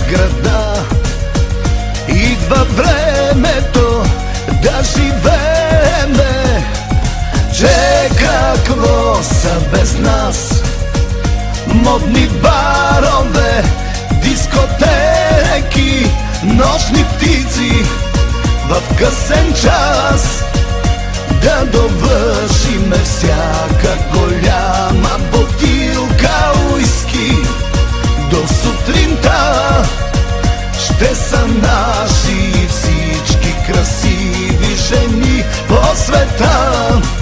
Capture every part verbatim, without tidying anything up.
града. Идва времето да живееме, че какво са без нас? Модни барове, дискотеки, нощни птици в късен час. Да довършиме всяка голяма бутилка уиски до сутринта. Ще са наши всички красиви жени по света.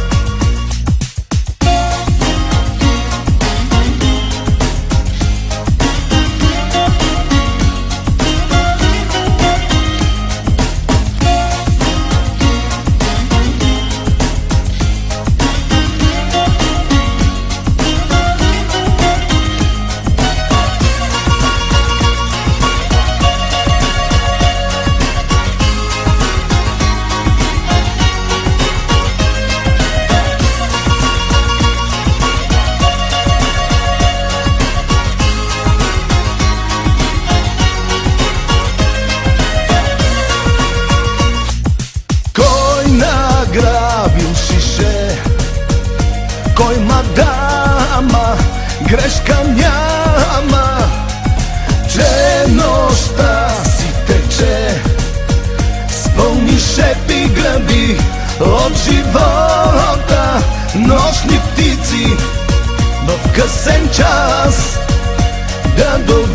Награбил шише, кой мадама, грешка няма, че нощта си тече с пълни шепи гъби от живота. Нощни птици в късен час да